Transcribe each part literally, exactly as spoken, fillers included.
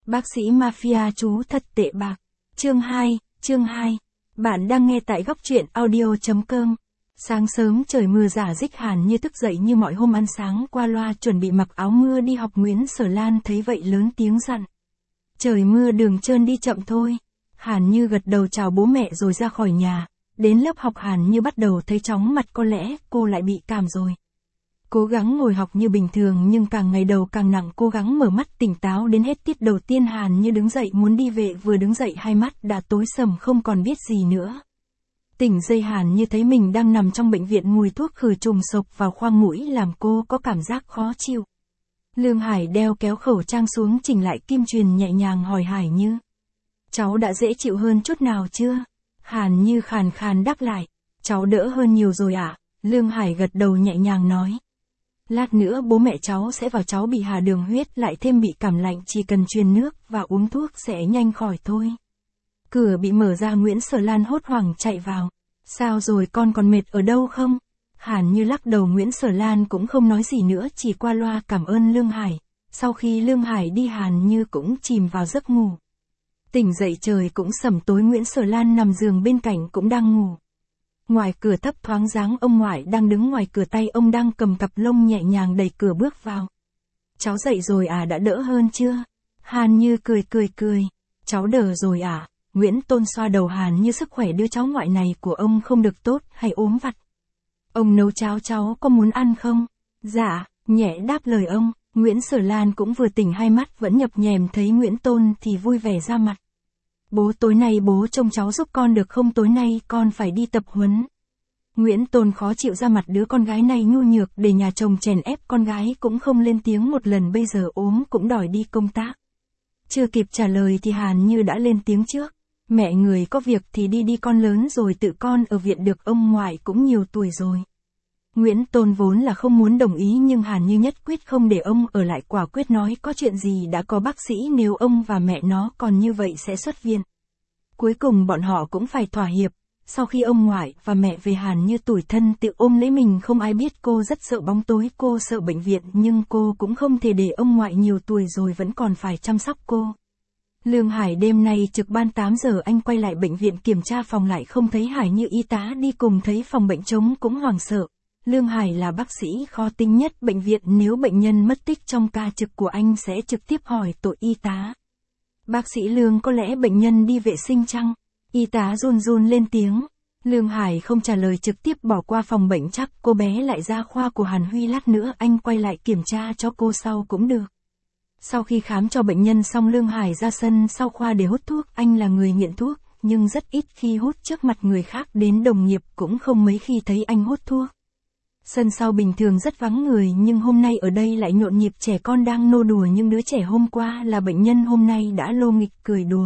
Bác sĩ Mafia chú thật tệ bạc. Chương hai, chương hai. Bạn đang nghe tại góc truyện audio chấm com. Sáng sớm trời mưa rả rích, Hàn Như thức dậy như mọi hôm ăn sáng qua loa chuẩn bị mặc áo mưa đi học. Nguyễn Sở Lan thấy vậy lớn tiếng dặn. Trời mưa đường trơn đi chậm thôi. Hàn Như gật đầu chào bố mẹ rồi ra khỏi nhà. Đến lớp học Hàn Như bắt đầu thấy chóng mặt, có lẽ cô lại bị cảm rồi. Cố gắng ngồi học như bình thường nhưng càng ngày đầu càng nặng, cố gắng mở mắt tỉnh táo đến hết tiết đầu tiên. Hàn Như đứng dậy muốn đi về, vừa đứng dậy hai mắt đã tối sầm không còn biết gì nữa. Tỉnh dậy Hàn Như thấy mình đang nằm trong bệnh viện, mùi thuốc khử trùng xộc vào khoang mũi làm cô có cảm giác khó chịu. Lương Hải đeo kéo khẩu trang xuống chỉnh lại kim truyền, nhẹ nhàng hỏi Hải Như. Cháu đã dễ chịu hơn chút nào chưa? Hàn Như khàn khàn đáp lại. Cháu đỡ hơn nhiều rồi ạ. À? Lương Hải gật đầu nhẹ nhàng nói. Lát nữa bố mẹ cháu sẽ vào, cháu bị hạ đường huyết lại thêm bị cảm lạnh, chỉ cần truyền nước và uống thuốc sẽ nhanh khỏi thôi. Cửa bị mở ra, Nguyễn Sở Lan hốt hoảng chạy vào. Sao rồi, con còn mệt ở đâu không? Hàn Như lắc đầu. Nguyễn Sở Lan cũng không nói gì nữa, chỉ qua loa cảm ơn Lương Hải. Sau khi Lương Hải đi, Hàn Như cũng chìm vào giấc ngủ. Tỉnh dậy trời cũng sẩm tối, Nguyễn Sở Lan nằm giường bên cạnh cũng đang ngủ. Ngoài cửa thấp thoáng dáng ông ngoại đang đứng ngoài cửa, tay ông đang cầm cặp lông, nhẹ nhàng đẩy cửa bước vào. Cháu dậy rồi à, đã đỡ hơn chưa? Hàn Như cười cười cười. Cháu đỡ rồi à? Nguyễn Tôn xoa đầu Hàn Như. Sức khỏe đứa cháu ngoại này của ông không được tốt, hay ốm vặt? Ông nấu cháo, cháu có muốn ăn không? Dạ, nhẹ đáp lời ông. Nguyễn Sở Lan cũng vừa tỉnh, hai mắt vẫn nhập nhèm, thấy Nguyễn Tôn thì vui vẻ ra mặt. Bố, tối nay bố trông cháu giúp con được không? Tối nay con phải đi tập huấn. Nguyễn Tôn khó chịu ra mặt, đứa con gái này nhu nhược, để nhà chồng chèn ép con gái cũng không lên tiếng một lần, bây giờ ốm cũng đòi đi công tác. Chưa kịp trả lời thì Hàn Như đã lên tiếng trước. Mẹ người có việc thì đi đi, con lớn rồi tự con ở viện được, ông ngoại cũng nhiều tuổi rồi. Nguyễn Tôn vốn là không muốn đồng ý nhưng Hàn Như nhất quyết không để ông ở lại, quả quyết nói có chuyện gì đã có bác sĩ, nếu ông và mẹ nó còn như vậy sẽ xuất viện. Cuối cùng bọn họ cũng phải thỏa hiệp. Sau khi ông ngoại và mẹ về, Hàn Như tủi thân tự ôm lấy mình, không ai biết cô rất sợ bóng tối, cô sợ bệnh viện nhưng cô cũng không thể để ông ngoại nhiều tuổi rồi vẫn còn phải chăm sóc cô. Lương Hải đêm nay trực ban tám giờ, anh quay lại bệnh viện kiểm tra phòng lại không thấy Hải Như, y tá đi cùng thấy phòng bệnh trống cũng hoảng sợ. Lương Hải là bác sĩ khó tính nhất bệnh viện, nếu bệnh nhân mất tích trong ca trực của anh sẽ trực tiếp hỏi tội y tá. Bác sĩ Lương, có lẽ bệnh nhân đi vệ sinh chăng? Y tá run run lên tiếng. Lương Hải không trả lời, trực tiếp bỏ qua phòng bệnh, chắc cô bé lại ra khoa của Hàn Huy, lát nữa anh quay lại kiểm tra cho cô sau cũng được. Sau khi khám cho bệnh nhân xong, Lương Hải ra sân sau khoa để hút thuốc. Anh là người nghiện thuốc, nhưng rất ít khi hút trước mặt người khác, đến đồng nghiệp cũng không mấy khi thấy anh hút thuốc. Sân sau bình thường rất vắng người nhưng hôm nay ở đây lại nhộn nhịp, trẻ con đang nô đùa, những đứa trẻ hôm qua là bệnh nhân hôm nay đã lô nghịch cười đùa.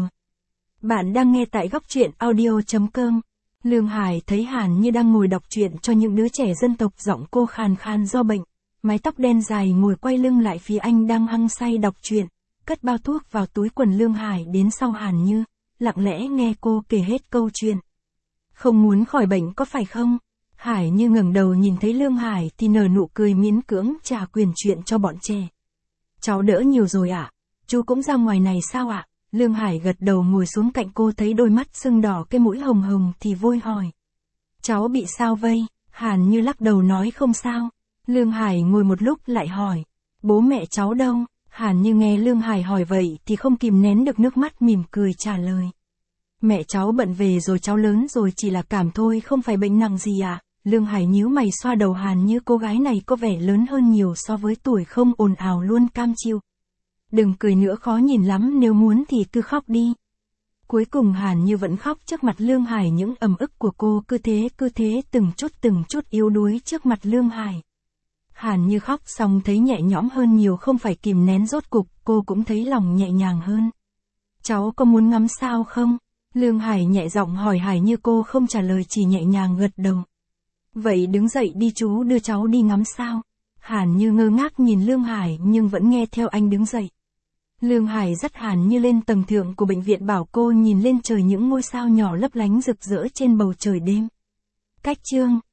Bạn đang nghe tại góc truyện audio chấm com. Lương Hải thấy Hàn Như đang ngồi đọc truyện cho những đứa trẻ dân tộc, giọng cô khàn khàn do bệnh. Mái tóc đen dài, ngồi quay lưng lại phía anh đang hăng say đọc truyện, cất bao thuốc vào túi quần. Lương Hải đến sau Hàn Như, lặng lẽ nghe cô kể hết câu chuyện. Không muốn khỏi bệnh có phải không? Hải Như ngẩng đầu nhìn thấy Lương Hải thì nở nụ cười miễn cưỡng trả quyền chuyện cho bọn trẻ. Cháu đỡ nhiều rồi ạ? À? Chú cũng ra ngoài này sao ạ? À? Lương Hải gật đầu ngồi xuống cạnh cô, thấy đôi mắt sưng đỏ, cái mũi hồng hồng thì vội hỏi. Cháu bị sao vây? Hàn Như lắc đầu nói không sao. Lương Hải ngồi một lúc lại hỏi. Bố mẹ cháu đâu? Hàn Như nghe Lương Hải hỏi vậy thì không kìm nén được nước mắt, mỉm cười trả lời. Mẹ cháu bận về rồi, cháu lớn rồi, chỉ là cảm thôi, không phải bệnh nặng gì ạ. À? Lương Hải nhíu mày xoa đầu Hàn Như, cô gái này có vẻ lớn hơn nhiều so với tuổi, không ồn ào luôn cam chịu. Đừng cười nữa, khó nhìn lắm, nếu muốn thì cứ khóc đi. Cuối cùng Hàn Như vẫn khóc trước mặt Lương Hải, những ầm ức của cô cứ thế cứ thế từng chút từng chút yếu đuối trước mặt Lương Hải. Hàn Như khóc xong thấy nhẹ nhõm hơn nhiều, không phải kìm nén, rốt cục cô cũng thấy lòng nhẹ nhàng hơn. Cháu có muốn ngắm sao không? Lương Hải nhẹ giọng hỏi Hải Như, cô không trả lời, chỉ nhẹ nhàng gật đầu. Vậy đứng dậy đi, chú đưa cháu đi ngắm sao. Hàn Như ngơ ngác nhìn Lương Hải nhưng vẫn nghe theo anh đứng dậy. Lương Hải dắt Hàn Như lên tầng thượng của bệnh viện, bảo cô nhìn lên trời, những ngôi sao nhỏ lấp lánh rực rỡ trên bầu trời đêm. Cách chương